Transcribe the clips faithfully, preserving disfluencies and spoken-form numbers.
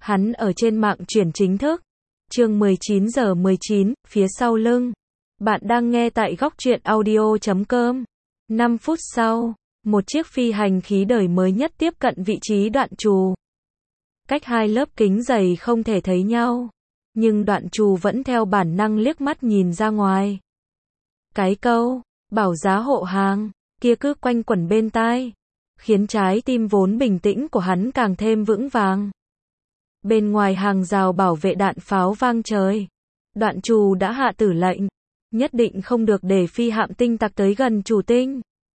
Hắn ở trên mạng chuyển chính thức. Chương mười chín giờ mười chín, phía sau lưng. Bạn đang nghe tại góc truyện audio chấm com. năm phút sau, một chiếc phi hành khí đời mới nhất tiếp cận vị trí Đoạn Trù. Cách hai lớp kính dày không thể thấy nhau, nhưng Đoạn Trù vẫn theo bản năng liếc mắt nhìn ra ngoài. Cái câu, bảo giá hộ hàng, kia cứ quanh quẩn bên tai, khiến trái tim vốn bình tĩnh của hắn càng thêm vững vàng. Bên ngoài hàng rào bảo vệ đạn pháo vang trời. Đoạn Trù đã hạ tử lệnh, nhất định không được để phi hạm tinh tặc tới gần chủ tinh.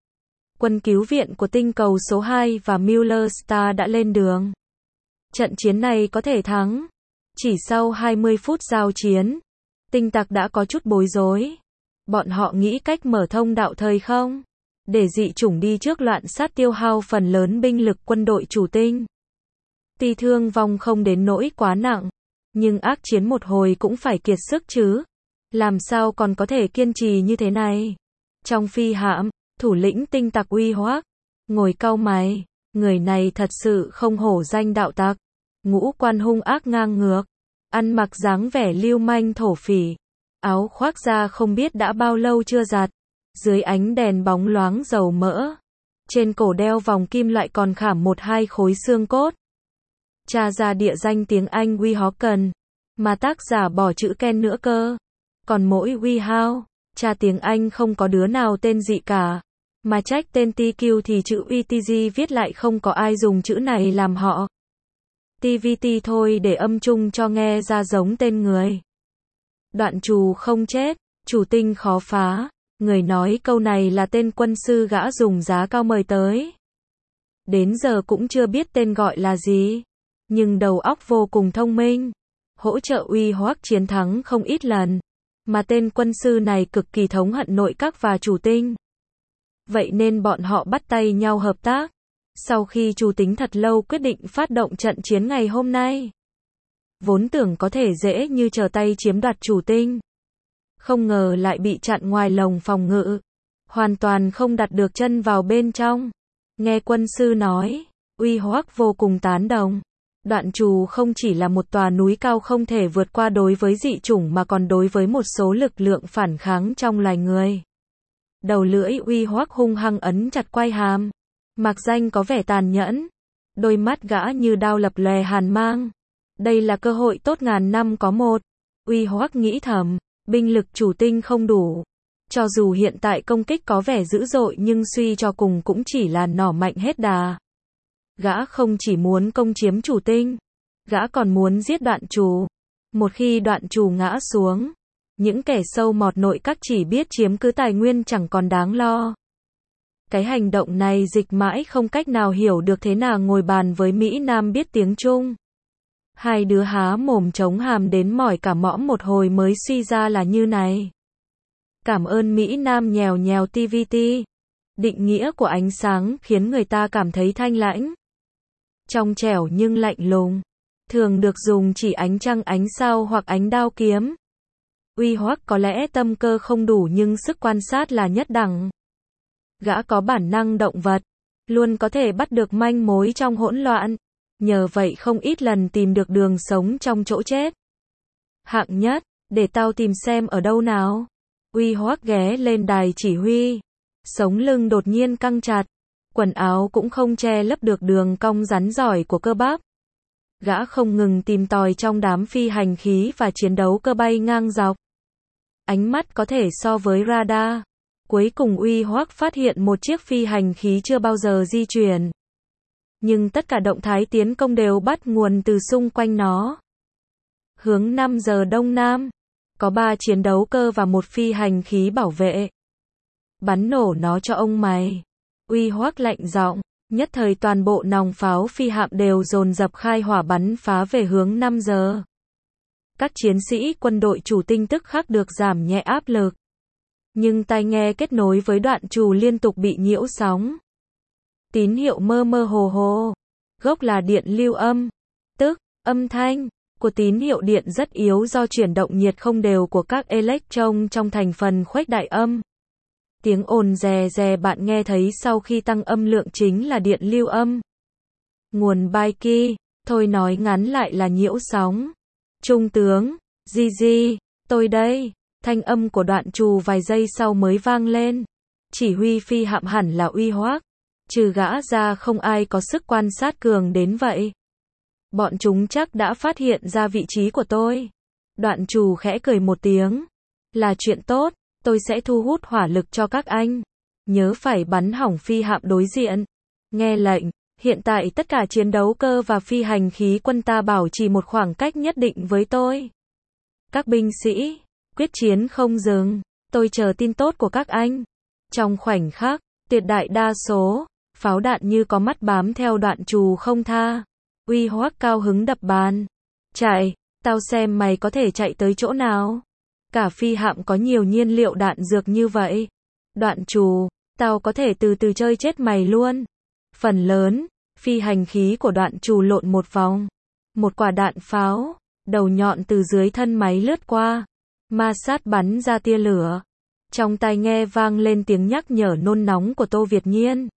Quân cứu viện của tinh cầu số hai và Mueller Star đã lên đường. Trận chiến này có thể thắng. Chỉ sau hai mươi phút giao chiến, tinh tặc đã có chút bối rối. Bọn họ nghĩ cách mở thông đạo thời không, để dị chủng đi trước loạn sát tiêu hao phần lớn binh lực quân đội chủ tinh. Tuy thương vong không đến nỗi quá nặng, nhưng ác chiến một hồi cũng phải kiệt sức chứ. Làm sao còn có thể kiên trì như thế này? Trong phi hạm, thủ lĩnh tinh tặc Uy Hoắc ngồi cau mày, người này thật sự không hổ danh đạo tặc. Ngũ quan hung ác ngang ngược, ăn mặc dáng vẻ lưu manh thổ phỉ, áo khoác da không biết đã bao lâu chưa giặt, dưới ánh đèn bóng loáng dầu mỡ. Trên cổ đeo vòng kim loại còn khảm một hai khối xương cốt. Tra ra địa danh tiếng Anh Weehawken, mà tác giả bỏ chữ Ken nữa cơ. Còn mỗi Weehawk, tra tiếng Anh không có đứa nào tên gì cả. Mà trách tên tê quy thì chữ e tê giê viết lại không có ai dùng chữ này làm họ. tê vê tê thôi để âm chung cho nghe ra giống tên người. Đoạn Trù không chết, chủ tinh khó phá. Người nói câu này là tên quân sư gã dùng giá cao mời tới. Đến giờ cũng chưa biết tên gọi là gì, nhưng đầu óc vô cùng thông minh, hỗ trợ Uy Hoắc chiến thắng không ít lần. Mà tên quân sư này cực kỳ thống hận nội các và chủ tinh. Vậy nên bọn họ bắt tay nhau hợp tác. Sau khi chủ tính thật lâu quyết định phát động trận chiến ngày hôm nay. Vốn tưởng có thể dễ như trở tay chiếm đoạt chủ tinh. Không ngờ lại bị chặn ngoài lồng phòng ngự. Hoàn toàn không đặt được chân vào bên trong. Nghe quân sư nói, Uy Hoắc vô cùng tán đồng. Đoạn Trù không chỉ là một tòa núi cao không thể vượt qua đối với dị chủng mà còn đối với một số lực lượng phản kháng trong loài người. Đầu lưỡi Uy Hoắc hung hăng ấn chặt quai hàm. Mạc danh có vẻ tàn nhẫn. Đôi mắt gã như đao lập lòe hàn mang. Đây là cơ hội tốt ngàn năm có một. Uy Hoắc nghĩ thầm, binh lực chủ tinh không đủ. Cho dù hiện tại công kích có vẻ dữ dội nhưng suy cho cùng cũng chỉ là nỏ mạnh hết đà. Gã không chỉ muốn công chiếm chủ tinh, gã còn muốn giết Đoạn Trù. Một khi Đoạn Trù ngã xuống, những kẻ sâu mọt nội các chỉ biết chiếm cứ tài nguyên chẳng còn đáng lo. Cái hành động này dịch mãi không cách nào hiểu được thế nào ngồi bàn với Mỹ Nam biết tiếng Trung. Hai đứa há mồm chống hàm đến mỏi cả mõm một hồi mới suy ra là như này. Cảm ơn Mỹ Nam nhèo nhèo tê vê tê. Định nghĩa của ánh sáng khiến người ta cảm thấy thanh lãnh, trong trẻo nhưng lạnh lùng. Thường được dùng chỉ ánh trăng ánh sao hoặc ánh đao kiếm. Uy Hoắc có lẽ tâm cơ không đủ nhưng sức quan sát là nhất đẳng. Gã có bản năng động vật, luôn có thể bắt được manh mối trong hỗn loạn. Nhờ vậy không ít lần tìm được đường sống trong chỗ chết. Hạng nhất, để tao tìm xem ở đâu nào. Uy Hoắc ghé lên đài chỉ huy. Sống lưng đột nhiên căng chặt. Quần áo cũng không che lấp được đường cong rắn giỏi của cơ bắp. Gã không ngừng tìm tòi trong đám phi hành khí và chiến đấu cơ bay ngang dọc. Ánh mắt có thể so với radar. Cuối cùng Uy Hoắc phát hiện một chiếc phi hành khí chưa bao giờ di chuyển. Nhưng tất cả động thái tiến công đều bắt nguồn từ xung quanh nó. Hướng năm giờ đông nam, có ba chiến đấu cơ và một phi hành khí bảo vệ. Bắn nổ nó cho ông mày. Uy Hoắc lạnh giọng, nhất thời toàn bộ nòng pháo phi hạm đều dồn dập khai hỏa bắn phá về hướng năm giờ. Các chiến sĩ quân đội chủ tinh tức khắc được giảm nhẹ áp lực. Nhưng tai nghe kết nối với Đoạn Trù liên tục bị nhiễu sóng. Tín hiệu mơ mơ hồ hồ. Gốc là điện lưu âm, tức âm thanh của tín hiệu điện rất yếu do chuyển động nhiệt không đều của các electron trong thành phần khuếch đại âm. Tiếng ồn rè rè bạn nghe thấy sau khi tăng âm lượng chính là điện lưu âm. Nguồn Baiki, Thôi nói ngắn lại là nhiễu sóng. Trung tướng, Di Di, tôi đây. Thanh âm của Đoạn Trù vài giây sau mới vang lên. Chỉ huy phi hạm hẳn là Uy Hoắc. Trừ gã ra không ai có sức quan sát cường đến vậy. Bọn chúng chắc đã phát hiện ra vị trí của tôi. Đoạn Trù khẽ cười một tiếng. Là chuyện tốt, tôi sẽ thu hút hỏa lực cho các anh. Nhớ phải bắn hỏng phi hạm đối diện. Nghe lệnh, hiện tại tất cả chiến đấu cơ và phi hành khí quân ta bảo trì một khoảng cách nhất định với tôi. Các binh sĩ, quyết chiến không dừng, tôi chờ tin tốt của các anh. Trong khoảnh khắc, tuyệt đại đa số, pháo đạn như có mắt bám theo Đoạn Trù không tha. Uy Hoắc cao hứng đập bàn. Chạy, tao xem mày có thể chạy tới chỗ nào. Cả phi hạm có nhiều nhiên liệu đạn dược như vậy. Đoạn Trù, tao có thể từ từ chơi chết mày luôn. Phần lớn, phi hành khí của Đoạn Trù lộn một vòng. Một quả đạn pháo, đầu nhọn từ dưới thân máy lướt qua. Ma sát bắn ra tia lửa. Trong tai nghe vang lên tiếng nhắc nhở nôn nóng của Tô Việt Nhiên.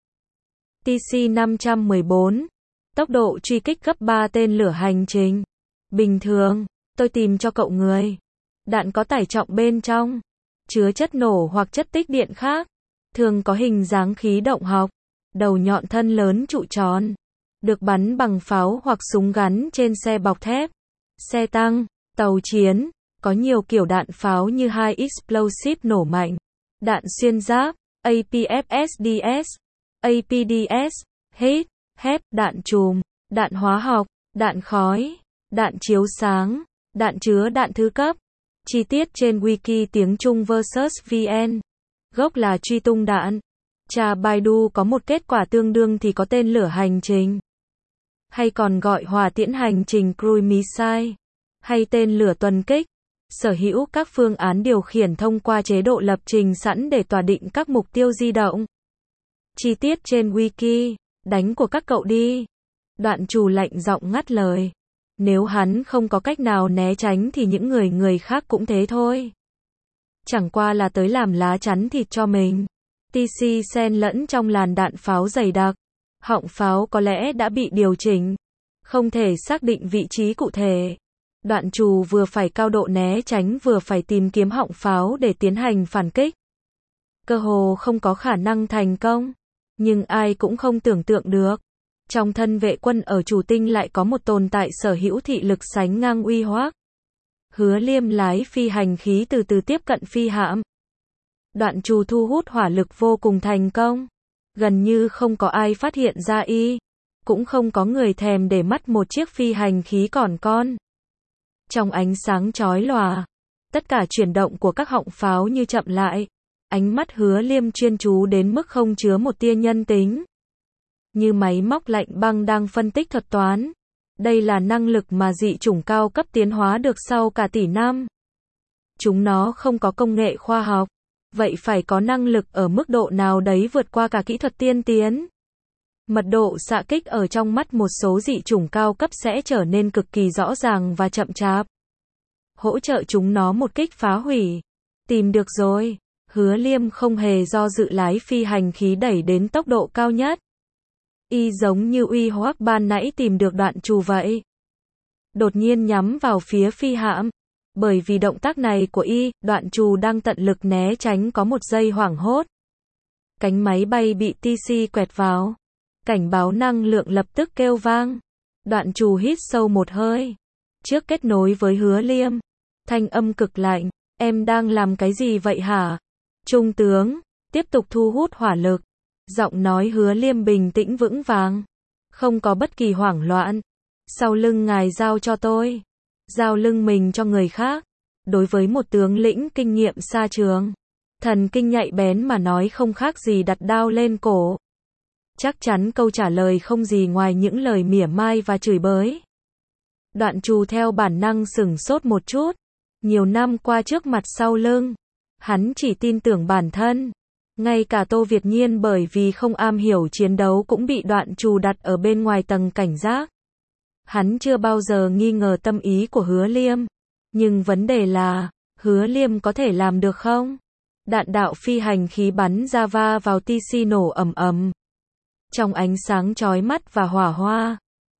T C năm một bốn. Tốc độ truy kích gấp ba tên lửa hành trình. Bình thường, tôi tìm cho cậu người. Đạn có tải trọng bên trong. Chứa chất nổ hoặc chất tích điện khác. Thường có hình dáng khí động học. Đầu nhọn thân lớn trụ tròn. Được bắn bằng pháo hoặc súng gắn trên xe bọc thép. Xe tăng, tàu chiến. Có nhiều kiểu đạn pháo như High Explosive nổ mạnh. Đạn xuyên giáp, A P F S D S, A P D S, H E A T, H E P, đạn chùm, đạn hóa học, đạn khói, đạn chiếu sáng, đạn chứa đạn thứ cấp. Chi tiết trên Wiki tiếng Trung versus vê en. Gốc là truy tung đạn. Tra Baidu có một kết quả tương đương thì có tên lửa hành trình. Hay còn gọi hỏa tiễn hành trình cruise missile. Hay tên lửa tuần kích. Sở hữu các phương án điều khiển thông qua chế độ lập trình sẵn để tỏa định các mục tiêu di động. Chi tiết trên Wiki. Đánh của các cậu đi. Đoạn Trù lạnh giọng ngắt lời. Nếu hắn không có cách nào né tránh thì những người người khác cũng thế thôi. Chẳng qua là tới làm lá chắn thịt cho mình. tê xê xen lẫn trong làn đạn pháo dày đặc. Họng pháo có lẽ đã bị điều chỉnh. Không thể xác định vị trí cụ thể. Đoạn Trù vừa phải cao độ né tránh vừa phải tìm kiếm họng pháo để tiến hành phản kích. Cơ hồ không có khả năng thành công. Nhưng ai cũng không tưởng tượng được. Trong thân vệ quân ở Chủ Tinh lại có một tồn tại sở hữu thị lực sánh ngang Uy Hoắc. Hứa Liêm lái phi hành khí từ từ tiếp cận phi hạm. Đoạn Trù thu hút hỏa lực vô cùng thành công. Gần như không có ai phát hiện ra y. Cũng không có người thèm để mắt một chiếc phi hành khí còn con. Trong ánh sáng chói lòa, tất cả chuyển động của các họng pháo như chậm lại. Ánh mắt Hứa Liêm chuyên chú đến mức không chứa một tia nhân tính. Như máy móc lạnh băng đang phân tích thuật toán. Đây là năng lực mà dị chủng cao cấp tiến hóa được sau cả tỷ năm. Chúng nó không có công nghệ khoa học. Vậy phải có năng lực ở mức độ nào đấy vượt qua cả kỹ thuật tiên tiến. Mật độ xạ kích ở trong mắt một số dị chủng cao cấp sẽ trở nên cực kỳ rõ ràng và chậm chạp. Hỗ trợ chúng nó một kích phá hủy. Tìm được rồi. Hứa Liêm không hề do dự lái phi hành khí đẩy đến tốc độ cao nhất. Y giống như Uy Hoắc ban nãy tìm được Đoạn Trù vậy. Đột nhiên nhắm vào phía phi hạm. Bởi vì động tác này của Y, Đoạn Trù đang tận lực né tránh có một giây hoảng hốt. Cánh máy bay bị tê xê quẹt vào. Cảnh báo năng lượng lập tức kêu vang. Đoạn Trù hít sâu một hơi. Trước kết nối với Hứa Liêm. Thanh âm cực lạnh. Em đang làm cái gì vậy hả? Trung tướng. Tiếp tục thu hút hỏa lực. Giọng nói Hứa Liêm bình tĩnh vững vàng. Không có bất kỳ hoảng loạn. Sau lưng ngài giao cho tôi. Giao lưng mình cho người khác. Đối với một tướng lĩnh kinh nghiệm xa trường. Thần kinh nhạy bén mà nói không khác gì đặt đao lên cổ. Chắc chắn câu trả lời không gì ngoài những lời mỉa mai và chửi bới. Đoạn Trù theo bản năng sửng sốt một chút. Nhiều năm qua trước mặt sau lưng. Hắn chỉ tin tưởng bản thân. Ngay cả Tô Việt Nhiên bởi vì không am hiểu chiến đấu cũng bị Đoạn Trù đặt ở bên ngoài tầng cảnh giác. Hắn chưa bao giờ nghi ngờ tâm ý của Hứa Liêm. Nhưng vấn đề là, Hứa Liêm có thể làm được không? Đạn đạo phi hành khí bắn ra va vào tê xê nổ ầm ầm. Trong ánh sáng chói mắt và hỏa hoa,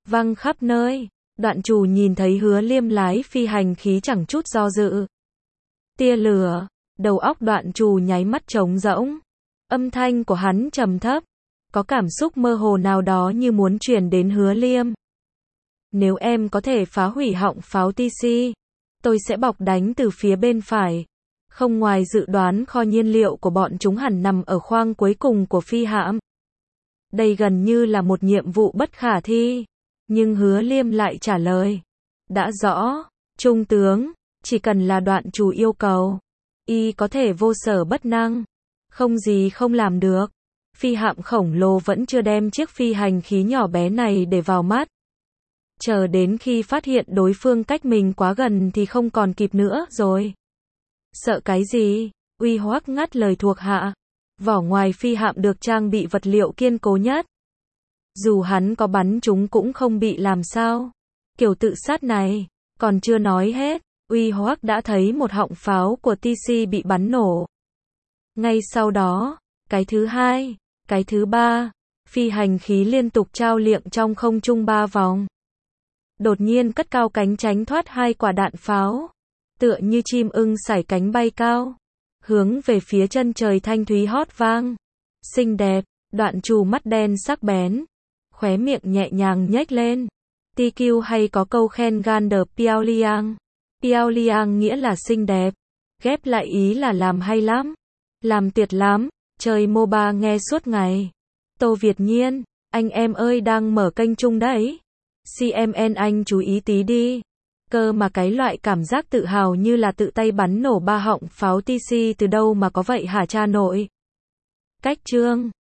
văng khắp nơi. Đoạn Trù nhìn thấy Hứa Liêm lái phi hành khí chẳng chút do dự. Tia lửa, đầu óc Đoạn Trù nháy mắt trống rỗng. Âm thanh của hắn trầm thấp, có cảm xúc mơ hồ nào đó như muốn truyền đến Hứa Liêm. Nếu em có thể phá hủy họng pháo tê xê, tôi sẽ bọc đánh từ phía bên phải. Không ngoài dự đoán, kho nhiên liệu của bọn chúng hẳn nằm ở khoang cuối cùng của phi hạm. Đây gần như là một nhiệm vụ bất khả thi. Nhưng Hứa Liêm lại trả lời. Đã rõ, Trung tướng, chỉ cần là Đoạn Trù yêu cầu, y có thể vô sở bất năng. Không gì không làm được. Phi hạm khổng lồ vẫn chưa đem chiếc phi hành khí nhỏ bé này để vào mắt. Chờ đến khi phát hiện đối phương cách mình quá gần thì không còn kịp nữa rồi. Sợ cái gì? Uy Hoắc ngắt lời thuộc hạ. Vỏ ngoài phi hạm được trang bị vật liệu kiên cố nhất. Dù hắn có bắn chúng cũng không bị làm sao. Kiểu tự sát này, còn chưa nói hết, Uy Hoắc đã thấy một họng pháo của tê xê bị bắn nổ. Ngay sau đó, cái thứ hai, cái thứ ba, phi hành khí liên tục trao liệng trong không trung ba vòng. Đột nhiên cất cao cánh tránh thoát hai quả đạn pháo, tựa như chim ưng sải cánh bay cao, hướng về phía chân trời thanh thúy hót vang. Xinh đẹp, Đoạn Trù mắt đen sắc bén, khóe miệng nhẹ nhàng nhếch lên. tê quy hay có câu khen gan de Piao Liang. Piao Liang nghĩa là xinh đẹp, ghép lại ý là làm hay lắm, làm tuyệt lắm, chơi MOBA nghe suốt ngày. Tô Việt Nhiên, anh em ơi đang mở kênh chung đấy. xê em en anh chú ý tí đi. Cơ mà cái loại cảm giác tự hào như là tự tay bắn nổ ba họng pháo tê xê từ đâu mà có vậy hả cha nội? Cách chương